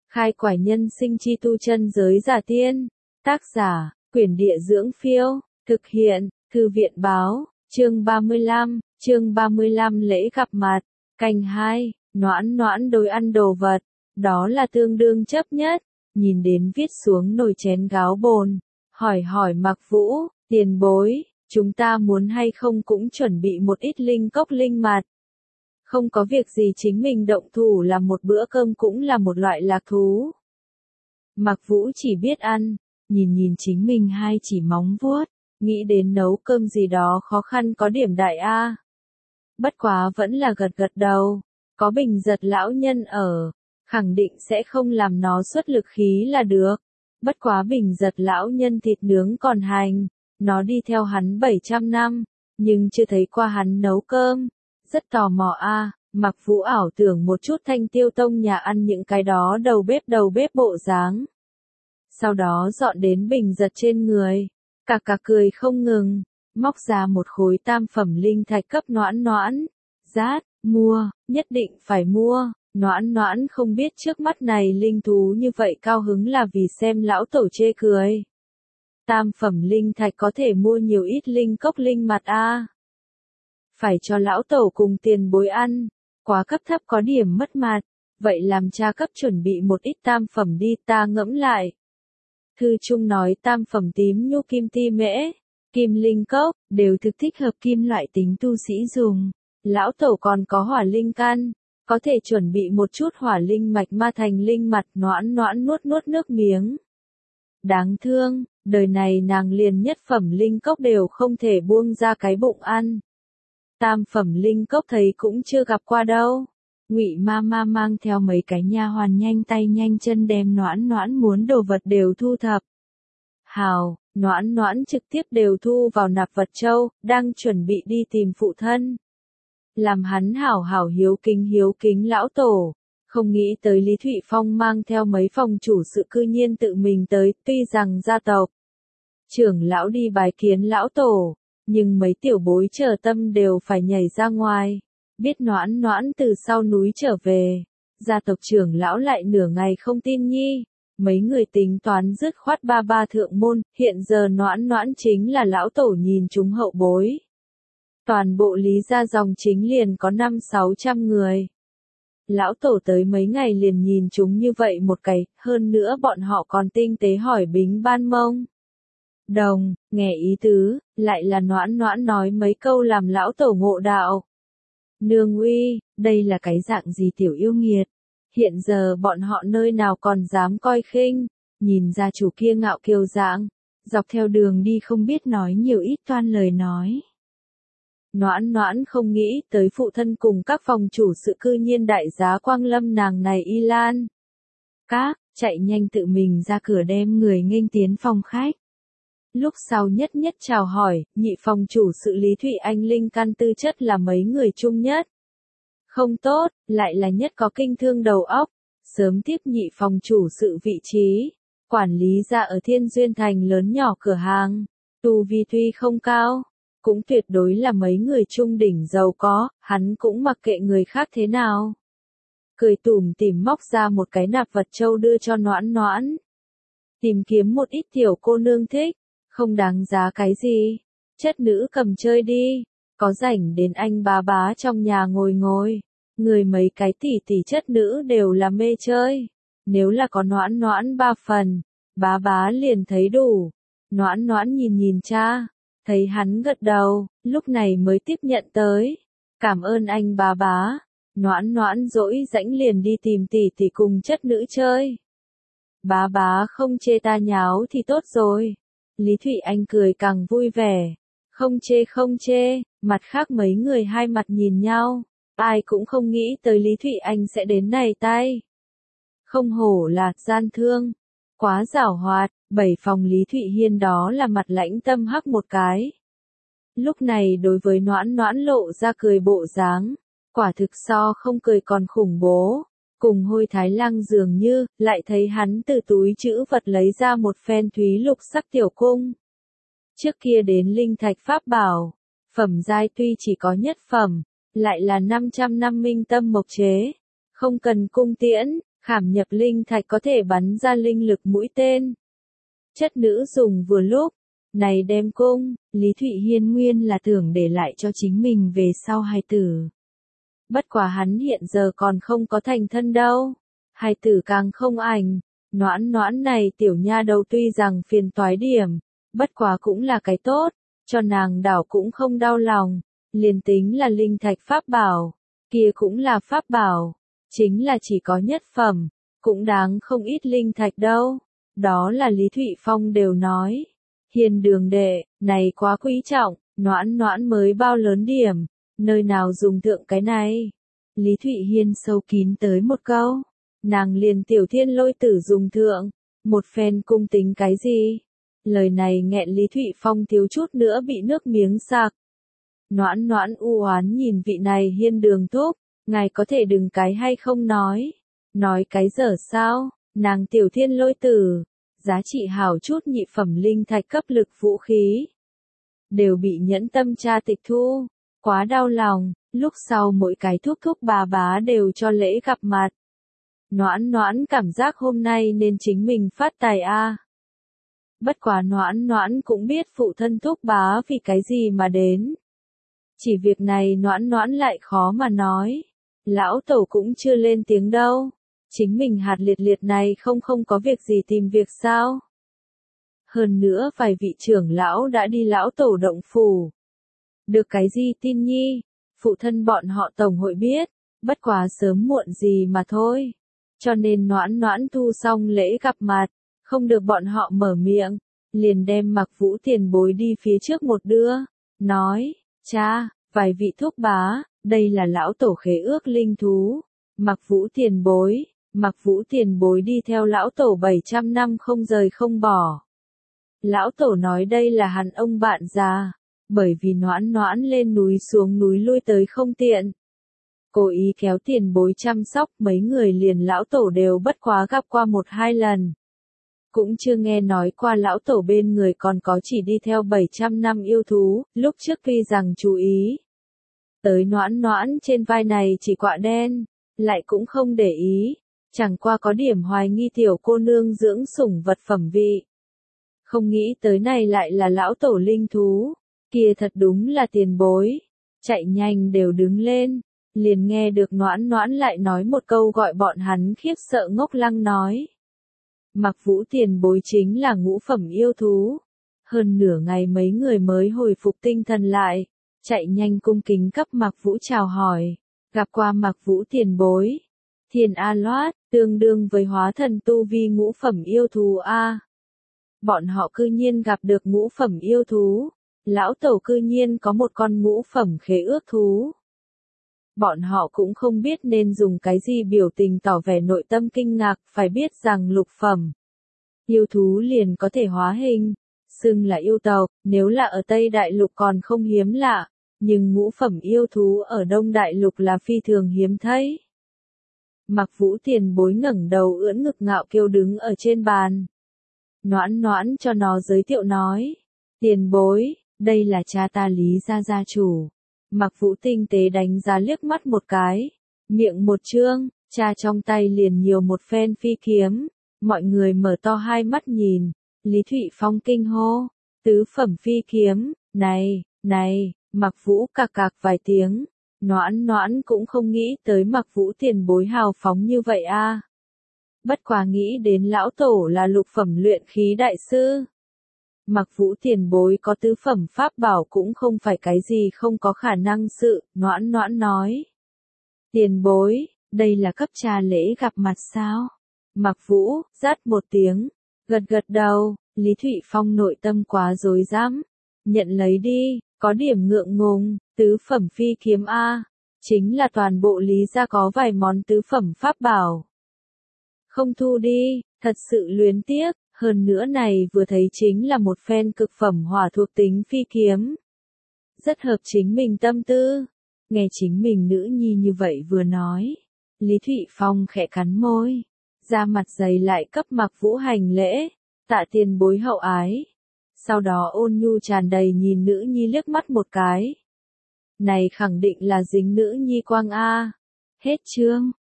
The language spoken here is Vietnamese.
Khai quải nhân sinh chi tu chân giới giả tiên. Tác giả, Quyển Địa Dưỡng Phiêu. Thực hiện, Thư viện Báo. Chương 35 lễ gặp mặt. Canh 2, noãn noãn đối ăn đồ vật. Đó là tương đương chấp nhất. Nhìn đến viết xuống nồi chén gáo bồn. Hỏi Mạc Vũ, tiền bối, chúng ta muốn hay không cũng chuẩn bị một ít linh cốc linh mạt. Không có việc gì chính mình động thủ làm một bữa cơm cũng là một loại lạc thú. Mạc Vũ chỉ biết ăn, nhìn chính mình hai chỉ móng vuốt, nghĩ đến nấu cơm gì đó khó khăn có điểm đại a. Bất quá vẫn là gật đầu, có Bình Giật lão nhân ở, khẳng định sẽ không làm nó xuất lực khí là được. Bất quá Bình Giật lão nhân thịt nướng còn hành, nó đi theo hắn 700 năm, nhưng chưa thấy qua hắn nấu cơm. Rất tò mò a. Mạc Vũ ảo tưởng một chút Thanh Tiêu Tông nhà ăn những cái đó đầu bếp bộ dáng. Sau đó dọn đến Bình Giật trên người, cà cười không ngừng, móc ra một khối tam phẩm linh thạch cấp noãn noãn. Rát, mua, nhất định phải mua. Noãn noãn không biết trước mắt này linh thú như vậy cao hứng là vì xem lão tổ chê cười. Tam phẩm linh thạch có thể mua nhiều ít linh cốc linh mạt a. Phải cho lão tổ cùng tiền bối ăn, quá cấp thấp có điểm mất mặt, vậy làm cha cấp chuẩn bị một ít tam phẩm đi, ta ngẫm lại. Thư Trung nói tam phẩm tím nhu kim ti mễ, kim linh cốc, đều thực thích hợp kim loại tính tu sĩ dùng. Lão tổ còn có hỏa linh căn, có thể chuẩn bị một chút hỏa linh mạch ma thành linh mật. Noãn noãn nuốt nước miếng. Đáng thương, đời này nàng liền nhất phẩm linh cốc đều không thể buông ra cái bụng ăn. Tam phẩm linh cốc thấy cũng chưa gặp qua đâu. Ngụy Mama mang theo mấy cái nha hoàn nhanh tay nhanh chân đem noãn noãn muốn đồ vật đều thu thập. Hào, noãn noãn trực tiếp đều thu vào nạp vật châu, đang chuẩn bị đi tìm phụ thân. Làm hắn hảo hiếu kính lão tổ. Không nghĩ tới Lý Thụy Phong mang theo mấy phòng chủ sự cư nhiên tự mình tới, tuy rằng gia tộc trưởng lão đi bài kiến lão tổ, nhưng mấy tiểu bối chờ tâm đều phải nhảy ra ngoài. Biết noãn noãn từ sau núi trở về, gia tộc trưởng lão lại nửa ngày không tin nhi. Mấy người tính toán dứt khoát ba thượng môn, hiện giờ noãn noãn chính là lão tổ nhìn chúng hậu bối. Toàn bộ Lý gia dòng chính liền có 500-600 người. Lão tổ tới mấy ngày liền nhìn chúng như vậy một cái, hơn nữa bọn họ còn tinh tế hỏi Bính Ban Mông. Đồng, nghe ý tứ, lại là noãn noãn nói mấy câu làm lão tổ ngộ đạo. Nương uy, đây là cái dạng gì tiểu yêu nghiệt. Hiện giờ bọn họ nơi nào còn dám coi khinh, nhìn gia chủ kia ngạo kiêu dạng, dọc theo đường đi không biết nói nhiều ít toan lời nói. Noãn noãn không nghĩ tới phụ thân cùng các phòng chủ sự cư nhiên đại giá quang lâm nàng này y lan. Các, chạy nhanh tự mình ra cửa đem người nghênh tiến phòng khách. Lúc sau nhất chào hỏi, nhị phòng chủ sự Lý Thụy Anh linh căn tư chất là mấy người chung nhất. Không tốt, lại là nhất có kinh thương đầu óc, sớm tiếp nhị phòng chủ sự vị trí, quản lý ra ở Thiên Duyên Thành lớn nhỏ cửa hàng, tu vi tuy không cao, cũng tuyệt đối là mấy người trung đỉnh giàu có, hắn cũng mặc kệ người khác thế nào. Cười tủm tỉm móc ra một cái nạp vật châu đưa cho noãn noãn. Tìm kiếm một ít tiểu cô nương thích, không đáng giá cái gì, chất nữ cầm chơi đi, có rảnh đến anh bá trong nhà ngồi, người mấy cái tỷ chất nữ đều là mê chơi, nếu là có noãn noãn 3 phần, bá liền thấy đủ. Noãn noãn nhìn cha, thấy hắn gật đầu, lúc này mới tiếp nhận tới. Cảm ơn anh bá. Noãn noãn dỗi rãnh liền đi tìm tỷ cùng chất nữ chơi. Bá không chê ta nháo thì tốt rồi. Lý Thụy Anh cười càng vui vẻ. Không chê, mặt khác mấy người hai mặt nhìn nhau. Ai cũng không nghĩ tới Lý Thụy Anh sẽ đến này tay. Không hổ là gian thương. Quá giảo hoạt, 7 phòng Lý Thụy Hiên đó là mặt lãnh tâm hắc một cái. Lúc này đối với noãn noãn lộ ra cười bộ dáng, quả thực so không cười còn khủng bố. Cùng Hôi Thái Lang dường như, lại thấy hắn từ túi trữ vật lấy ra một phen thúy lục sắc tiểu cung. Trước kia đến linh thạch pháp bảo, phẩm giai tuy chỉ có nhất phẩm, lại là 500 năm minh tâm mộc chế. Không cần cung tiễn, Khảm nhập linh thạch có thể bắn ra linh lực mũi tên. Chất nữ dùng vừa lúc. Này đem cung, Lý Thụy Hiên nguyên là tưởng để lại cho chính mình về sau hài tử. Bất quá hắn hiện giờ còn không có thành thân đâu. Hài tử càng không ảnh. Noãn noãn này tiểu nha đầu tuy rằng phiền toái điểm, bất quá cũng là cái tốt, cho nàng đảo cũng không đau lòng. Liền tính là linh thạch pháp bảo, kia cũng là pháp bảo, chính là chỉ có nhất phẩm, cũng đáng không ít linh thạch đâu. Đó là Lý Thụy Phong đều nói. Hiền đường đệ, này quá quý trọng, noãn noãn mới bao lớn điểm, nơi nào dùng thượng cái này. Lý Thụy Hiên sâu kín tới một câu, nàng liền tiểu thiên lôi tử dùng thượng, một phen cung tính cái gì. Lời này nghẹn Lý Thụy Phong thiếu chút nữa bị nước miếng sặc. Noãn noãn u oán nhìn vị này Hiên đường thúc, ngài có thể đừng cái hay không nói cái dở sao, nàng tiểu thiên lôi tử. Giá trị hảo chút nhị phẩm linh thạch cấp lực vũ khí. Đều bị nhẫn tâm tra tịch thu. Quá đau lòng, lúc sau mỗi cái thúc thúc bà bá đều cho lễ gặp mặt. Noãn noãn cảm giác hôm nay nên chính mình phát tài a. Bất quá noãn noãn cũng biết phụ thân thúc bá vì cái gì mà đến. Chỉ việc này noãn noãn lại khó mà nói. Lão tổ cũng chưa lên tiếng đâu. Chính mình hạt liệt liệt này không có việc gì tìm việc sao? Hơn nữa vài vị trưởng lão đã đi lão tổ động phủ. Được cái gì tin nhi? Phụ thân bọn họ tổng hội biết, bất quá sớm muộn gì mà thôi. Cho nên noãn noãn thu xong lễ gặp mặt, không được bọn họ mở miệng, liền đem Mặc Vũ tiền bối đi phía trước một đưa, nói, cha, vài vị thúc bá, đây là lão tổ khế ước linh thú, Mặc Vũ tiền bối đi theo lão tổ 700 năm không rời không bỏ. Lão tổ nói đây là hắn ông bạn già, bởi vì noãn noãn lên núi xuống núi lui tới không tiện. Cố ý kéo tiền bối chăm sóc, mấy người liền lão tổ đều bất quá gặp qua 1-2 lần. Cũng chưa nghe nói qua lão tổ bên người còn có chỉ đi theo 700 năm yêu thú, lúc trước tuy rằng chú ý. Tới noãn noãn trên vai này chỉ quạ đen, lại cũng không để ý, chẳng qua có điểm hoài nghi tiểu cô nương dưỡng sủng vật phẩm vị. Không nghĩ tới này lại là lão tổ linh thú, kia thật đúng là tiền bối. Chạy nhanh đều đứng lên, liền nghe được noãn noãn lại nói một câu gọi bọn hắn khiếp sợ ngốc lăng nói. Mặc Vũ tiền bối chính là ngũ phẩm yêu thú. Hơn nửa ngày mấy người mới hồi phục tinh thần lại, chạy nhanh cung kính cấp Mặc Vũ chào hỏi, gặp qua Mặc Vũ tiền bối. Thiên A Loát, tương đương với hóa thần tu vi ngũ phẩm yêu thú A. Bọn họ cư nhiên gặp được ngũ phẩm yêu thú, lão tổ cư nhiên có một con ngũ phẩm khế ước thú. Bọn họ cũng không biết nên dùng cái gì biểu tình tỏ vẻ nội tâm kinh ngạc, phải biết rằng lục phẩm yêu thú liền có thể hóa hình, xưng là yêu tộc, nếu là ở Tây Đại Lục còn không hiếm lạ, nhưng ngũ phẩm yêu thú ở Đông Đại Lục là phi thường hiếm thấy. Mặc Vũ tiền bối ngẩng đầu ưỡn ngực ngạo kiêu đứng ở trên bàn. Noãn noãn cho nó giới thiệu nói, tiền bối, đây là cha ta Lý gia gia chủ. Mặc Vũ tinh tế đánh giá liếc mắt một cái, miệng một trương, cha trong tay liền nhiều một phen phi kiếm, mọi người mở to hai mắt nhìn, Lý Thụy Phong kinh hô, tứ phẩm phi kiếm, này, Mặc Vũ cạc cạc vài tiếng, noãn noãn cũng không nghĩ tới Mặc Vũ tiền bối hào phóng như vậy a. Bất quá nghĩ đến lão tổ là lục phẩm luyện khí đại sư. Mặc Vũ tiền bối có tứ phẩm pháp bảo cũng không phải cái gì không có khả năng sự, noãn noãn nói. Tiền bối, đây là cấp cha lễ gặp mặt sao? Mặc Vũ, rát một tiếng, gật đầu, Lý Thụy Phong nội tâm quá rối rắm, nhận lấy đi, có điểm ngượng ngùng, tứ phẩm phi kiếm A, chính là toàn bộ Lý gia có vài món tứ phẩm pháp bảo. Không thu đi, thật sự luyến tiếc. Hơn nữa này vừa thấy chính là một phen cực phẩm hỏa thuộc tính phi kiếm. Rất hợp chính mình tâm tư. Nghe chính mình nữ nhi như vậy vừa nói. Lý Thụy Phong khẽ cắn môi. Ra mặt dày lại cấp Mặc Vũ hành lễ. Tạ tiền bối hậu ái. Sau đó ôn nhu tràn đầy nhìn nữ nhi liếc mắt một cái. Này khẳng định là dính nữ nhi quang A. Hết chương.